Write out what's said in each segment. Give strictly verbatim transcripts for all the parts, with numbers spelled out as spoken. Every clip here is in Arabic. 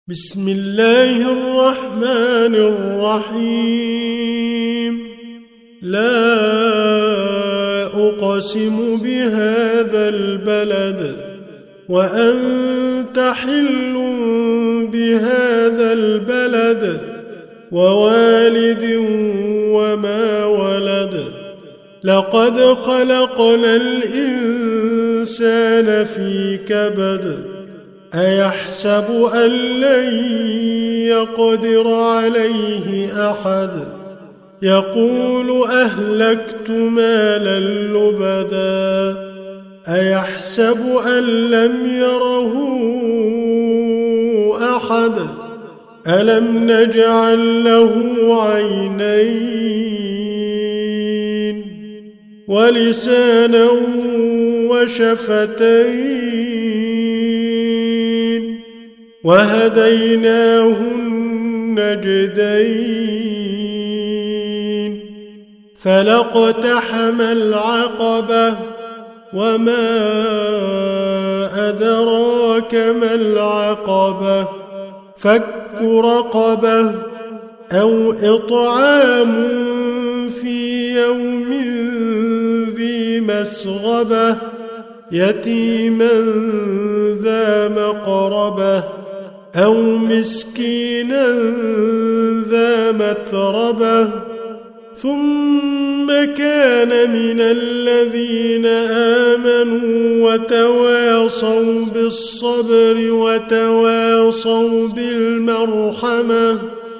بسم الله الرحمن الرحيم لا أقسم بهذا البلد وأنت حل بهذا البلد ووالد وما ولد لقد خلقنا الإنسان في كبد أيحسب أن لن يقدر عليه أحد يقول أهلكت مالا لبدا أيحسب أن لم يره أحد ألم نجعل له عينين ولسانا وشفتين وهديناه النجدين فلاقتحم العقبة وما أدراك ما العقبة فك رقبة أو إطعام في يوم ذي مسغبة يتيما ذا مقربة أو مسكينا ذا متربة ثم كان من الذين آمنوا وتواصوا بالصبر وتواصوا بالمرحمة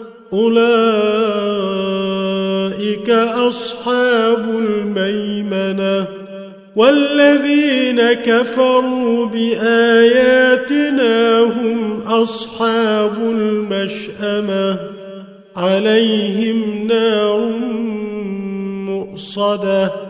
أولئك أصحاب الميمنة والذين كفروا بآياتنا هم أصحاب المشأمة عليهم نار مؤصدة